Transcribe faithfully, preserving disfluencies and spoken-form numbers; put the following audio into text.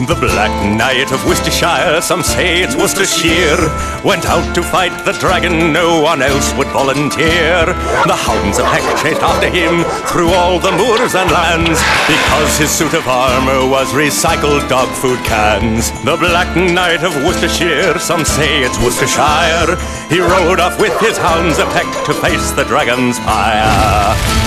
The Black Knight of Worcestershire, some say it's Worcestershire, went out to fight the dragon, no one else would volunteer. The hounds of Heck chased after him through all the moors and lands, because his suit of armour was recycled dog food cans. The Black Knight of Worcestershire, some say it's Worcestershire, he rode off with his hounds of Heck to face the dragon's fire.